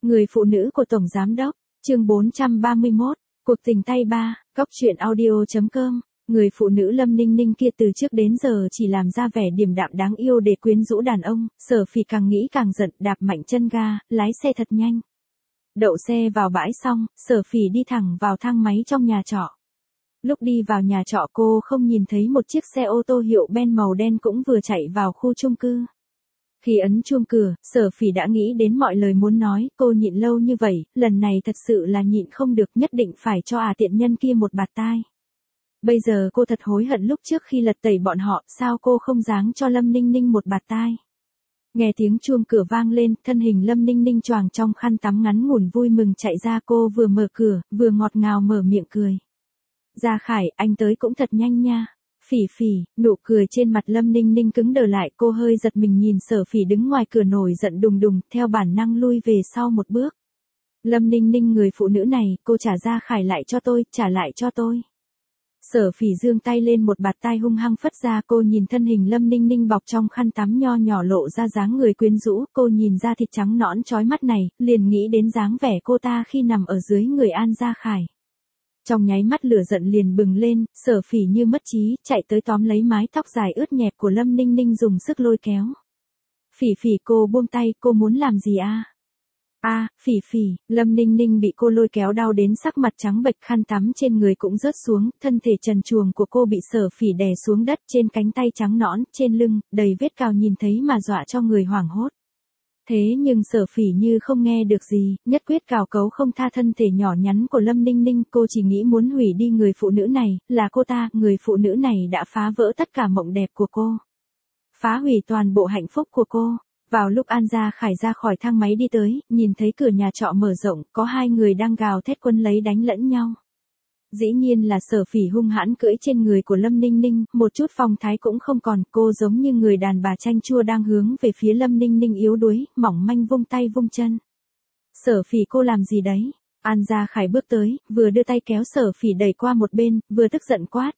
Người phụ nữ của Tổng Giám Đốc, chương 431, cuộc tình tay ba, góc truyện audio.com. Người phụ nữ Lâm Ninh Ninh kia từ trước đến giờ chỉ làm ra vẻ điềm đạm đáng yêu để quyến rũ đàn ông, Sở Phỉ càng nghĩ càng giận, đạp mạnh chân ga, lái xe thật nhanh. Đậu xe vào bãi xong, Sở Phỉ đi thẳng vào thang máy trong nhà trọ. Lúc đi vào nhà trọ cô không nhìn thấy một chiếc xe ô tô hiệu Ben màu đen cũng vừa chạy vào khu chung cư. Khi ấn chuông cửa, Sở Phỉ đã nghĩ đến mọi lời muốn nói, cô nhịn lâu như vậy, lần này thật sự là nhịn không được, nhất định phải cho tiện nhân kia một bạt tai. Bây giờ cô thật hối hận lúc trước khi lật tẩy bọn họ, sao cô không giáng cho Lâm Ninh Ninh một bạt tai. Nghe tiếng chuông cửa vang lên, thân hình Lâm Ninh Ninh choàng trong khăn tắm ngắn ngủn vui mừng chạy ra, cô vừa mở cửa, vừa ngọt ngào mở miệng cười. Gia Khải, anh tới cũng thật nhanh nha. Phỉ Phỉ, nụ cười trên mặt Lâm Ninh Ninh cứng đờ lại, cô hơi giật mình nhìn Sở Phỉ đứng ngoài cửa nổi giận đùng đùng, theo bản năng lui về sau một bước. Lâm Ninh Ninh, người phụ nữ này, cô trả Gia Khải lại cho tôi, trả lại cho tôi. Sở Phỉ giương tay lên một bạt tai hung hăng phất ra, cô nhìn thân hình Lâm Ninh Ninh bọc trong khăn tắm nho nhỏ lộ ra dáng người quyến rũ, cô nhìn ra thịt trắng nõn chói mắt này, liền nghĩ đến dáng vẻ cô ta khi nằm ở dưới người Gia Khải. Trong nháy mắt lửa giận liền bừng lên, Sở Phỉ như mất trí, chạy tới tóm lấy mái tóc dài ướt nhẹp của Lâm Ninh Ninh dùng sức lôi kéo. Phỉ Phỉ, cô buông tay, cô muốn làm gì à? Phỉ Phỉ, Lâm Ninh Ninh bị cô lôi kéo đau đến sắc mặt trắng bệch, khăn tắm trên người cũng rớt xuống, thân thể trần truồng của cô bị Sở Phỉ đè xuống đất, trên cánh tay trắng nõn, trên lưng, đầy vết cào nhìn thấy mà dọa cho người hoảng hốt. Thế nhưng Sở Phỉ như không nghe được gì, nhất quyết cào cấu không tha thân thể nhỏ nhắn của Lâm Ninh Ninh, cô chỉ nghĩ muốn hủy đi người phụ nữ này, là cô ta, người phụ nữ này đã phá vỡ tất cả mộng đẹp của cô. Phá hủy toàn bộ hạnh phúc của cô. Vào lúc Gia Khải ra khỏi thang máy đi tới, nhìn thấy cửa nhà trọ mở rộng, có hai người đang gào thét quấn lấy đánh lẫn nhau. Dĩ nhiên là Sở Phỉ hung hãn cưỡi trên người của Lâm Ninh Ninh, một chút phong thái cũng không còn, cô giống như người đàn bà chanh chua đang hướng về phía Lâm Ninh Ninh yếu đuối, mỏng manh vung tay vung chân. Sở Phỉ, cô làm gì đấy? Gia Khải bước tới, vừa đưa tay kéo Sở Phỉ đẩy qua một bên, vừa tức giận quát.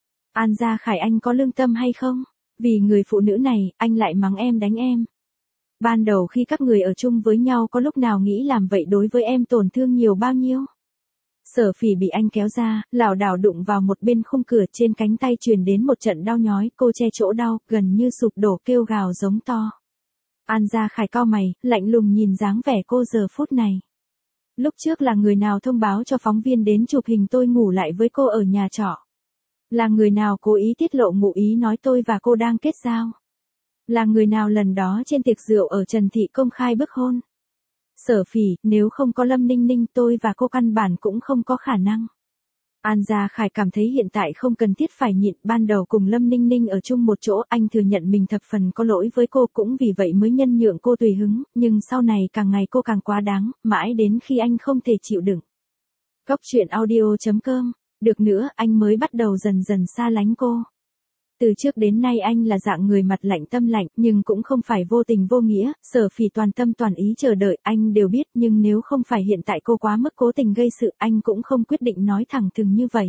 Gia Khải, anh có lương tâm hay không? Vì người phụ nữ này, anh lại mắng em đánh em. Ban đầu khi các người ở chung với nhau có lúc nào nghĩ làm vậy đối với em tổn thương nhiều bao nhiêu? Sở Phỉ bị anh kéo ra, lảo đảo đụng vào một bên khung cửa, trên cánh tay truyền đến một trận đau nhói, cô che chỗ đau, gần như sụp đổ kêu gào giống to. Gia Khải cau mày, lạnh lùng nhìn dáng vẻ cô giờ phút này. Lúc trước là người nào thông báo cho phóng viên đến chụp hình tôi ngủ lại với cô ở nhà trọ? Là người nào cố ý tiết lộ ngụ ý nói tôi và cô đang kết giao? Là người nào lần đó trên tiệc rượu ở Trần Thị công khai bức hôn? Sở Phỉ, nếu không có Lâm Ninh Ninh tôi và cô căn bản cũng không có khả năng. Gia Khải cảm thấy hiện tại không cần thiết phải nhịn, ban đầu cùng Lâm Ninh Ninh ở chung một chỗ, anh thừa nhận mình thập phần có lỗi với cô, cũng vì vậy mới nhân nhượng cô tùy hứng, nhưng sau này càng ngày cô càng quá đáng, mãi đến khi anh không thể chịu đựng. Góc truyện audio.com, được nữa, anh mới bắt đầu dần dần xa lánh cô. Từ trước đến nay anh là dạng người mặt lạnh tâm lạnh, nhưng cũng không phải vô tình vô nghĩa, Sở Phỉ toàn tâm toàn ý chờ đợi, anh đều biết, nhưng nếu không phải hiện tại cô quá mức cố tình gây sự, anh cũng không quyết định nói thẳng thừng như vậy.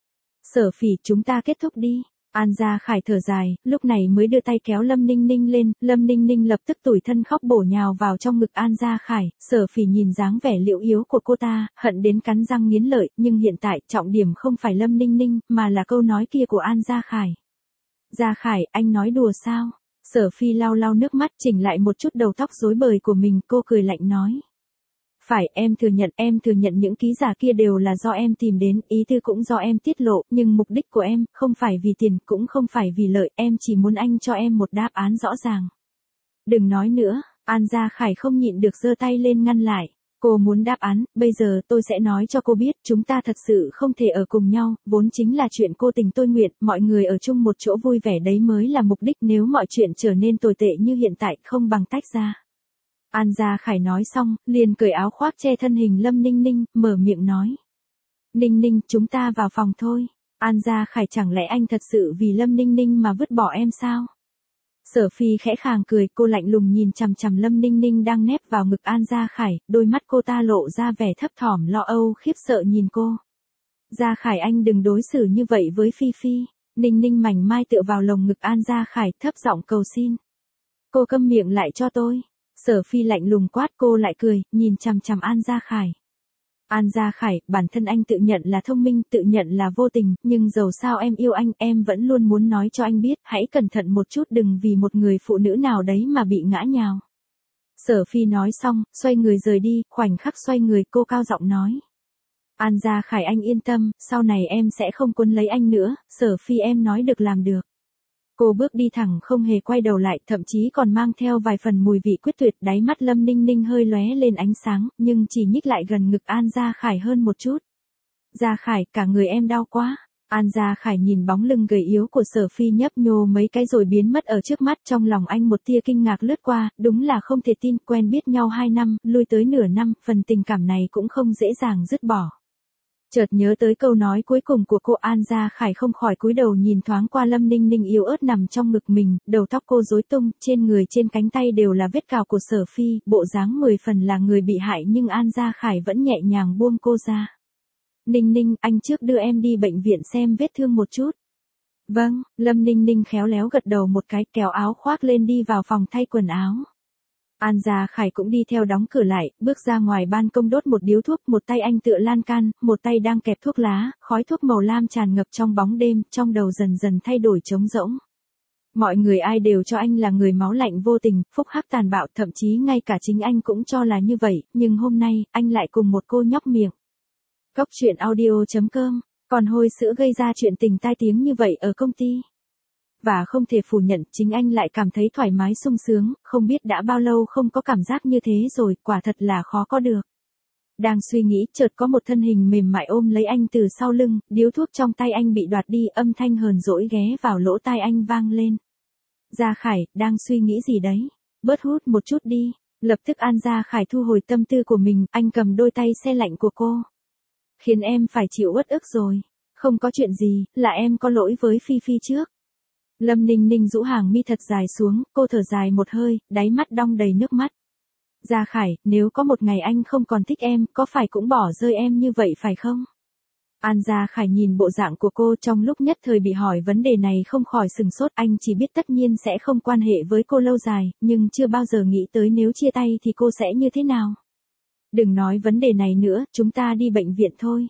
Sở Phỉ, chúng ta kết thúc đi. Gia Khải thở dài, lúc này mới đưa tay kéo Lâm Ninh Ninh lên, Lâm Ninh Ninh lập tức tủi thân khóc bổ nhào vào trong ngực Gia Khải, Sở Phỉ nhìn dáng vẻ liễu yếu của cô ta, hận đến cắn răng nghiến lợi, nhưng hiện tại, trọng điểm không phải Lâm Ninh Ninh, mà là câu nói kia của Gia Khải. Gia Khải, anh nói đùa sao? Sở Phi lau lau nước mắt, chỉnh lại một chút đầu tóc rối bời của mình, cô cười lạnh nói. Phải, em thừa nhận những ký giả kia đều là do em tìm đến, ý tư cũng do em tiết lộ, nhưng mục đích của em, không phải vì tiền, cũng không phải vì lợi, em chỉ muốn anh cho em một đáp án rõ ràng. Đừng nói nữa, Gia Khải không nhịn được giơ tay lên ngăn lại. Cô muốn đáp án, bây giờ tôi sẽ nói cho cô biết, chúng ta thật sự không thể ở cùng nhau, vốn chính là chuyện cô tình tôi nguyện, mọi người ở chung một chỗ vui vẻ đấy mới là mục đích, nếu mọi chuyện trở nên tồi tệ như hiện tại, không bằng tách ra. Gia Khải nói xong, liền cởi áo khoác che thân hình Lâm Ninh Ninh, mở miệng nói. Ninh Ninh, chúng ta vào phòng thôi. Gia Khải, chẳng lẽ anh thật sự vì Lâm Ninh Ninh mà vứt bỏ em sao? Sở Phi khẽ khàng cười, cô lạnh lùng nhìn chằm chằm Lâm Ninh Ninh đang nép vào ngực Gia Khải, đôi mắt cô ta lộ ra vẻ thấp thỏm lo âu khiếp sợ nhìn cô. Gia Khải, anh đừng đối xử như vậy với Phi Phi. Ninh Ninh mảnh mai tựa vào lồng ngực Gia Khải, thấp giọng cầu xin. Cô câm miệng lại cho tôi. Sở Phi lạnh lùng quát, cô lại cười, nhìn chằm chằm An Gia Khải. An Gia Khải, bản thân anh tự nhận là thông minh, tự nhận là vô tình, nhưng dầu sao em yêu anh, em vẫn luôn muốn nói cho anh biết, hãy cẩn thận một chút, đừng vì một người phụ nữ nào đấy mà bị ngã nhào. Sở Phi nói xong, xoay người rời đi, khoảnh khắc xoay người cô cao giọng nói. An Gia Khải, anh yên tâm, sau này em sẽ không quấn lấy anh nữa, Sở Phi em nói được làm được. Cô bước đi thẳng không hề quay đầu lại, thậm chí còn mang theo vài phần mùi vị quyết tuyệt, đáy mắt Lâm Ninh Ninh hơi lóe lên ánh sáng, nhưng chỉ nhích lại gần ngực An Gia Khải hơn một chút. Gia Khải, cả người em đau quá. An Gia Khải nhìn bóng lưng gầy yếu của Sở Phi nhấp nhô mấy cái rồi biến mất ở trước mắt, trong lòng anh một tia kinh ngạc lướt qua, đúng là không thể tin, quen biết nhau 2 năm, lui tới nửa năm, phần tình cảm này cũng không dễ dàng dứt bỏ. Chợt nhớ tới câu nói cuối cùng của cô, An Gia Khải không khỏi cúi đầu nhìn thoáng qua Lâm Ninh Ninh yếu ớt nằm trong ngực mình, đầu tóc cô rối tung, trên người trên cánh tay đều là vết cào của Sở Phi, bộ dáng 10 phần là người bị hại nhưng An Gia Khải vẫn nhẹ nhàng buông cô ra. Ninh Ninh, anh trước đưa em đi bệnh viện xem vết thương một chút. Vâng, Lâm Ninh Ninh khéo léo gật đầu một cái, kéo áo khoác lên đi vào phòng thay quần áo. An Gia Khải cũng đi theo đóng cửa lại, bước ra ngoài ban công đốt một điếu thuốc, một tay anh tựa lan can, một tay đang kẹp thuốc lá, khói thuốc màu lam tràn ngập trong bóng đêm, trong đầu dần dần thay đổi trống rỗng. Mọi người ai đều cho anh là người máu lạnh vô tình, phúc hắc tàn bạo, thậm chí ngay cả chính anh cũng cho là như vậy, nhưng hôm nay, anh lại cùng một cô nhóc miệng. Cốc truyện audio.com, còn hôi sữa gây ra chuyện tình tai tiếng như vậy ở công ty. Và không thể phủ nhận, chính anh lại cảm thấy thoải mái sung sướng, không biết đã bao lâu không có cảm giác như thế rồi, quả thật là khó có được. Đang suy nghĩ, chợt có một thân hình mềm mại ôm lấy anh từ sau lưng, điếu thuốc trong tay anh bị đoạt đi, âm thanh hờn dỗi ghé vào lỗ tai anh vang lên. Gia Khải, đang suy nghĩ gì đấy? Bớt hút một chút đi. Lập tức An Gia Khải thu hồi tâm tư của mình, anh cầm đôi tay se lạnh của cô. Khiến em phải chịu uất ức rồi. Không có chuyện gì, là em có lỗi với Phi Phi trước. Lâm Ninh Ninh rũ hàng mi thật dài xuống, cô thở dài một hơi, đáy mắt đong đầy nước mắt. Gia Khải, nếu có một ngày anh không còn thích em, có phải cũng bỏ rơi em như vậy phải không? An Gia Khải nhìn bộ dạng của cô, trong lúc nhất thời bị hỏi vấn đề này không khỏi sừng sốt, anh chỉ biết tất nhiên sẽ không quan hệ với cô lâu dài, nhưng chưa bao giờ nghĩ tới nếu chia tay thì cô sẽ như thế nào. Đừng nói vấn đề này nữa, chúng ta đi bệnh viện thôi.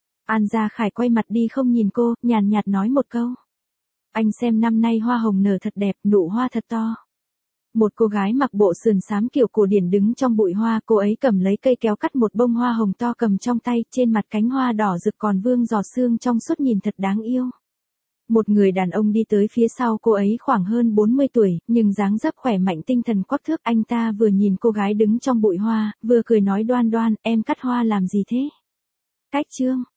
An Gia Khải quay mặt đi không nhìn cô, nhàn nhạt nói một câu. Anh xem năm nay hoa hồng nở thật đẹp, nụ hoa thật to. Một cô gái mặc bộ sườn xám kiểu cổ điển đứng trong bụi hoa, cô ấy cầm lấy cây kéo cắt một bông hoa hồng to cầm trong tay, trên mặt cánh hoa đỏ rực còn vương giọt sương trong suốt nhìn thật đáng yêu. Một người đàn ông đi tới phía sau cô ấy khoảng hơn 40 tuổi, nhưng dáng dấp khỏe mạnh tinh thần quắc thước, anh ta vừa nhìn cô gái đứng trong bụi hoa, vừa cười nói đoan đoan, em cắt hoa làm gì thế? Cách trương.